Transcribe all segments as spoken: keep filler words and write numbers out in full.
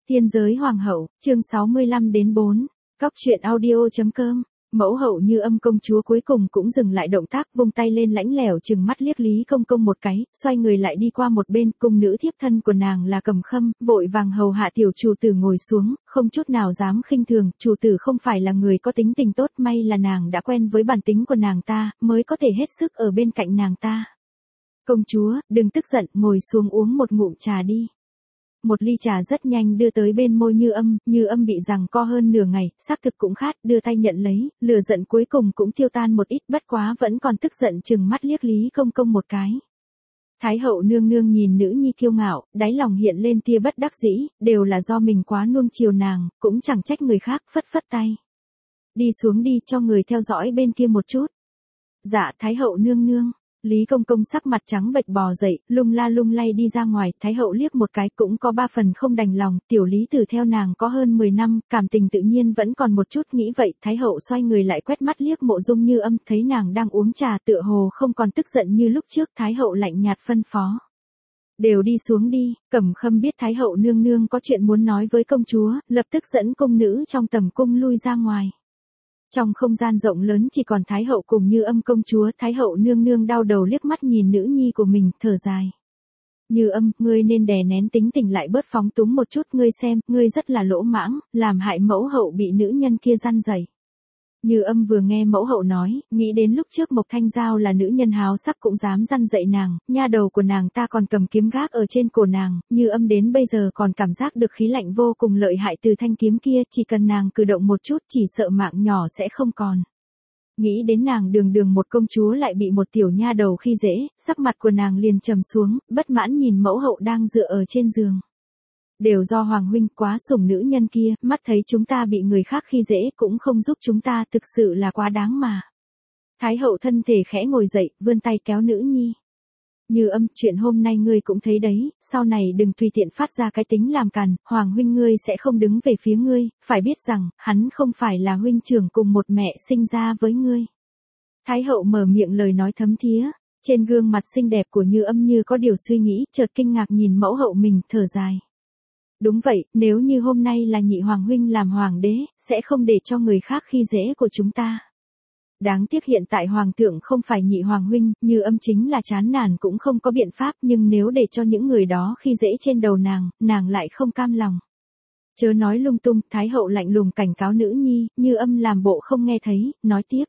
Tiên giới hoàng hậu, chương sáu mươi lăm đến bốn, Cóc truyện audio chấm com. Mẫu hậu Như Âm công chúa cuối cùng cũng dừng lại động tác, vung tay lên lãnh lẻo chừng mắt liếc Lý Công Công một cái, xoay người lại đi qua một bên. Cung nữ thiếp thân của nàng là Cầm Khâm, vội vàng hầu hạ tiểu chủ tử ngồi xuống, không chút nào dám khinh thường. Chủ tử không phải là người có tính tình tốt, may là nàng đã quen với bản tính của nàng ta, mới có thể hết sức ở bên cạnh nàng ta. Công chúa, đừng tức giận, ngồi xuống uống một ngụm trà đi. Một ly trà rất nhanh đưa tới bên môi Như Âm, Như Âm bị giằng co hơn nửa ngày, xác thực cũng khát, đưa tay nhận lấy, lửa giận cuối cùng cũng tiêu tan một ít, bất quá vẫn còn tức giận chừng mắt liếc Lý Công Công một cái. Thái hậu nương nương nhìn nữ nhi kiêu ngạo, đáy lòng hiện lên tia bất đắc dĩ, đều là do mình quá nuông chiều nàng, cũng chẳng trách người khác, phất phất tay. Đi xuống đi, cho người theo dõi bên kia một chút. Dạ, Thái hậu nương nương. Lý Công Công sắc mặt trắng bệch bò dậy, lung la lung lay đi ra ngoài. Thái hậu liếc một cái cũng có ba phần không đành lòng, tiểu Lý Tử theo nàng có hơn mười năm, cảm tình tự nhiên vẫn còn một chút nghĩ vậy. Thái hậu xoay người lại quét mắt liếc Mộ Dung Như Âm, thấy nàng đang uống trà tựa hồ không còn tức giận như lúc trước. Thái hậu lạnh nhạt phân phó. Đều đi xuống đi. Cẩm Khâm biết Thái hậu nương nương có chuyện muốn nói với công chúa, lập tức dẫn cung nữ trong tầm cung lui ra ngoài. Trong không gian rộng lớn chỉ còn Thái hậu cùng Như Âm công chúa. Thái hậu nương nương đau đầu liếc mắt nhìn nữ nhi của mình, thở dài. Như Âm, ngươi nên đè nén tính tình lại, bớt phóng túng một chút, ngươi xem, ngươi rất là lỗ mãng, làm hại mẫu hậu bị nữ nhân kia răn dày. Như Âm vừa nghe mẫu hậu nói, nghĩ đến lúc trước Mộc Thanh Giao là nữ nhân háo sắc cũng dám răn dậy nàng, nha đầu của nàng ta còn cầm kiếm gác ở trên cổ nàng. Như Âm đến bây giờ còn cảm giác được khí lạnh vô cùng lợi hại từ thanh kiếm kia, chỉ cần nàng cử động một chút chỉ sợ mạng nhỏ sẽ không còn. Nghĩ đến nàng đường đường một công chúa lại bị một tiểu nha đầu khi dễ, sắc mặt của nàng liền trầm xuống, bất mãn nhìn mẫu hậu đang dựa ở trên giường. Đều do Hoàng huynh quá sủng nữ nhân kia, mắt thấy chúng ta bị người khác khi dễ cũng không giúp chúng ta, thực sự là quá đáng mà. Thái hậu thân thể khẽ ngồi dậy, vươn tay kéo nữ nhi. Như Âm, chuyện hôm nay ngươi cũng thấy đấy, sau này đừng tùy tiện phát ra cái tính làm càn, Hoàng huynh ngươi sẽ không đứng về phía ngươi, phải biết rằng, hắn không phải là huynh trưởng cùng một mẹ sinh ra với ngươi. Thái hậu mở miệng lời nói thấm thía, trên gương mặt xinh đẹp của Như Âm như có điều suy nghĩ, chợt kinh ngạc nhìn mẫu hậu mình, thở dài. Đúng vậy, nếu như hôm nay là nhị hoàng huynh làm hoàng đế, sẽ không để cho người khác khi dễ của chúng ta. Đáng tiếc hiện tại hoàng thượng không phải nhị hoàng huynh, Như Âm chính là chán nản cũng không có biện pháp, nhưng nếu để cho những người đó khi dễ trên đầu nàng, nàng lại không cam lòng. Chớ nói lung tung, Thái hậu lạnh lùng cảnh cáo nữ nhi. Như Âm làm bộ không nghe thấy, nói tiếp.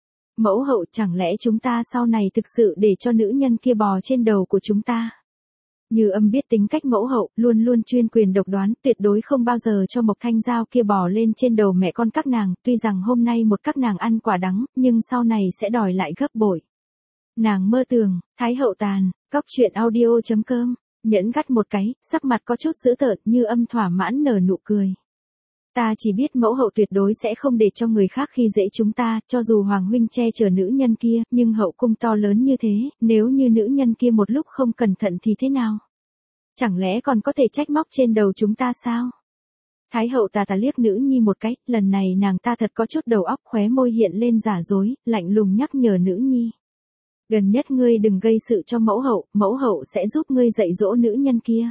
Mẫu hậu, chẳng lẽ chúng ta sau này thực sự để cho nữ nhân kia bò trên đầu của chúng ta? Như Âm biết tính cách mẫu hậu, luôn luôn chuyên quyền độc đoán, tuyệt đối không bao giờ cho Mộc Thanh Giao kia bò lên trên đầu mẹ con các nàng, tuy rằng hôm nay một các nàng ăn quả đắng, nhưng sau này sẽ đòi lại gấp bội. Nàng mơ tưởng, Thái hậu tàn, Cóc truyện audio chấm com, nhẫn gắt một cái, sắc mặt có chút dữ tợn. Như Âm thỏa mãn nở nụ cười. Ta chỉ biết mẫu hậu tuyệt đối sẽ không để cho người khác khi dễ chúng ta, cho dù Hoàng huynh che chở nữ nhân kia, nhưng hậu cung to lớn như thế, nếu như nữ nhân kia một lúc không cẩn thận thì thế nào? Chẳng lẽ còn có thể trách móc trên đầu chúng ta sao? Thái hậu tà tà liếc nữ nhi một cái, lần này nàng ta thật có chút đầu óc, khóe môi hiện lên giả dối, lạnh lùng nhắc nhở nữ nhi. Gần nhất ngươi đừng gây sự cho mẫu hậu, mẫu hậu sẽ giúp ngươi dạy dỗ nữ nhân kia.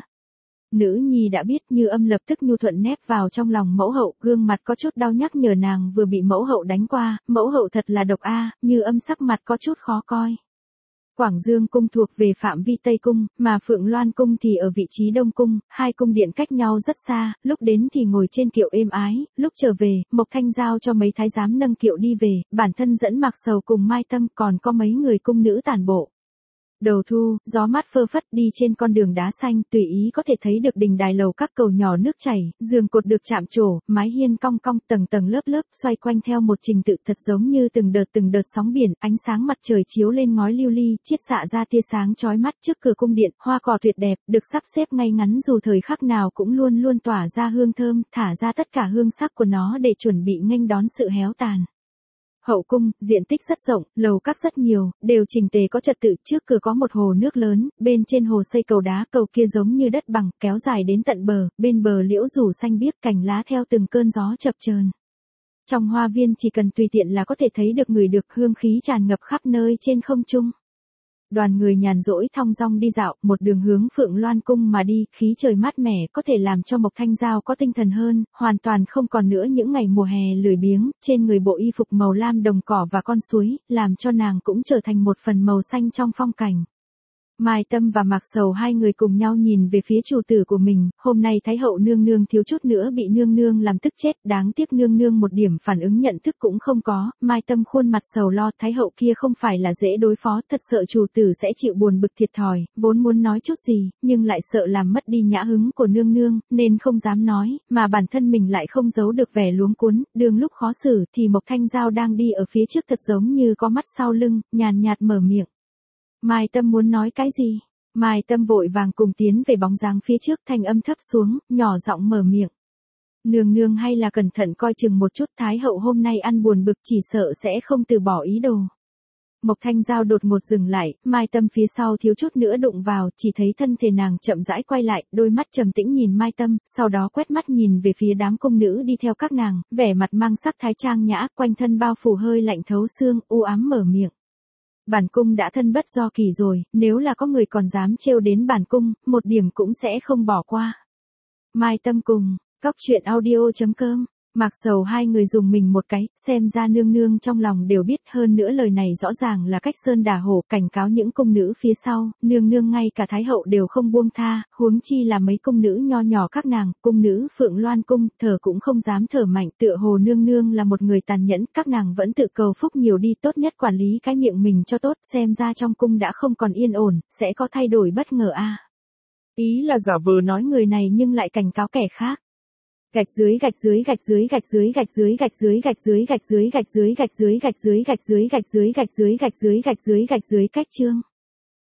Nữ nhi đã biết. Như Âm lập tức nhu thuận nép vào trong lòng mẫu hậu, gương mặt có chút đau nhắc nhở nàng vừa bị mẫu hậu đánh qua, mẫu hậu thật là độc a. Như Âm sắc mặt có chút khó coi. Quảng Dương cung thuộc về phạm vi Tây cung, mà Phượng Loan cung thì ở vị trí Đông cung, hai cung điện cách nhau rất xa, lúc đến thì ngồi trên kiệu êm ái, lúc trở về, Mộc Thanh Giao cho mấy thái giám nâng kiệu đi về, bản thân dẫn Mạc Sầu cùng Mai Tâm, còn có mấy người cung nữ tản bộ. Đầu thu, gió mát phơ phất, đi trên con đường đá xanh, tùy ý có thể thấy được đình đài lầu các cầu nhỏ nước chảy, giường cột được chạm trổ, mái hiên cong cong, tầng tầng lớp lớp, xoay quanh theo một trình tự thật giống như từng đợt từng đợt sóng biển, ánh sáng mặt trời chiếu lên ngói lưu ly, chiết xạ ra tia sáng chói mắt. Trước cửa cung điện, hoa cỏ tuyệt đẹp, được sắp xếp ngay ngắn, dù thời khắc nào cũng luôn luôn tỏa ra hương thơm, thả ra tất cả hương sắc của nó để chuẩn bị nghênh đón sự héo tàn. Hậu cung, diện tích rất rộng, lầu các rất nhiều, đều chỉnh tề có trật tự, trước cửa có một hồ nước lớn, bên trên hồ xây cầu đá, cầu kia giống như đất bằng, kéo dài đến tận bờ, bên bờ liễu rủ xanh biếc, cành lá theo từng cơn gió chập chờn. Trong hoa viên chỉ cần tùy tiện là có thể thấy được người được hương khí tràn ngập khắp nơi trên không trung. Đoàn người nhàn rỗi thong dong đi dạo, một đường hướng Phượng Loan cung mà đi, khí trời mát mẻ có thể làm cho Mộc Thanh Giao có tinh thần hơn, hoàn toàn không còn nữa những ngày mùa hè lười biếng, trên người bộ y phục màu lam đồng cỏ và con suối, làm cho nàng cũng trở thành một phần màu xanh trong phong cảnh. Mai Tâm và Mạc Sầu hai người cùng nhau nhìn về phía chủ tử của mình, hôm nay Thái hậu nương nương thiếu chút nữa bị nương nương làm tức chết, đáng tiếc nương nương một điểm phản ứng nhận thức cũng không có, Mai Tâm khuôn mặt sầu lo, Thái hậu kia không phải là dễ đối phó, thật sợ chủ tử sẽ chịu buồn bực thiệt thòi, vốn muốn nói chút gì, nhưng lại sợ làm mất đi nhã hứng của nương nương, nên không dám nói, mà bản thân mình lại không giấu được vẻ luống cuống, đường lúc khó xử thì Mộc Thanh Giao đang đi ở phía trước thật giống như có mắt sau lưng, nhàn nhạt mở miệng. Mai Tâm muốn nói cái gì? Mai Tâm vội vàng cùng tiến về bóng dáng phía trước, thanh âm thấp xuống, nhỏ giọng mở miệng. Nương nương hay là cẩn thận coi chừng một chút, Thái hậu hôm nay ăn buồn bực chỉ sợ sẽ không từ bỏ ý đồ. Mộc Thanh Giao đột ngột dừng lại, Mai Tâm phía sau thiếu chút nữa đụng vào, chỉ thấy thân thể nàng chậm rãi quay lại, đôi mắt trầm tĩnh nhìn Mai Tâm, sau đó quét mắt nhìn về phía đám cung nữ đi theo các nàng, vẻ mặt mang sắc thái trang nhã, quanh thân bao phủ hơi lạnh thấu xương, u ám mở miệng. Bản cung đã thân bất do kỳ rồi, nếu là có người còn dám trêu đến bản cung, một điểm cũng sẽ không bỏ qua. Mai Tâm cùng, cóc truyện audio chấm com, Mạc Sầu hai người dùng mình một cái, xem ra nương nương trong lòng đều biết, hơn nữa lời này rõ ràng là cách sơn đả hổ, cảnh cáo những cung nữ phía sau, nương nương ngay cả Thái hậu đều không buông tha, huống chi là mấy cung nữ nho nhỏ các nàng, cung nữ Phượng Loan cung, thở cũng không dám thở mạnh, tựa hồ nương nương là một người tàn nhẫn, các nàng vẫn tự cầu phúc nhiều đi, tốt nhất quản lý cái miệng mình cho tốt, xem ra trong cung đã không còn yên ổn, sẽ có thay đổi bất ngờ a. Ý là giả vờ nói người này nhưng lại cảnh cáo kẻ khác. Gạch dưới gạch dưới gạch dưới gạch dưới gạch dưới gạch dưới gạch dưới gạch dưới gạch dưới gạch dưới gạch dưới gạch dưới gạch dưới gạch dưới gạch dưới gạch dưới gạch dưới cách chương.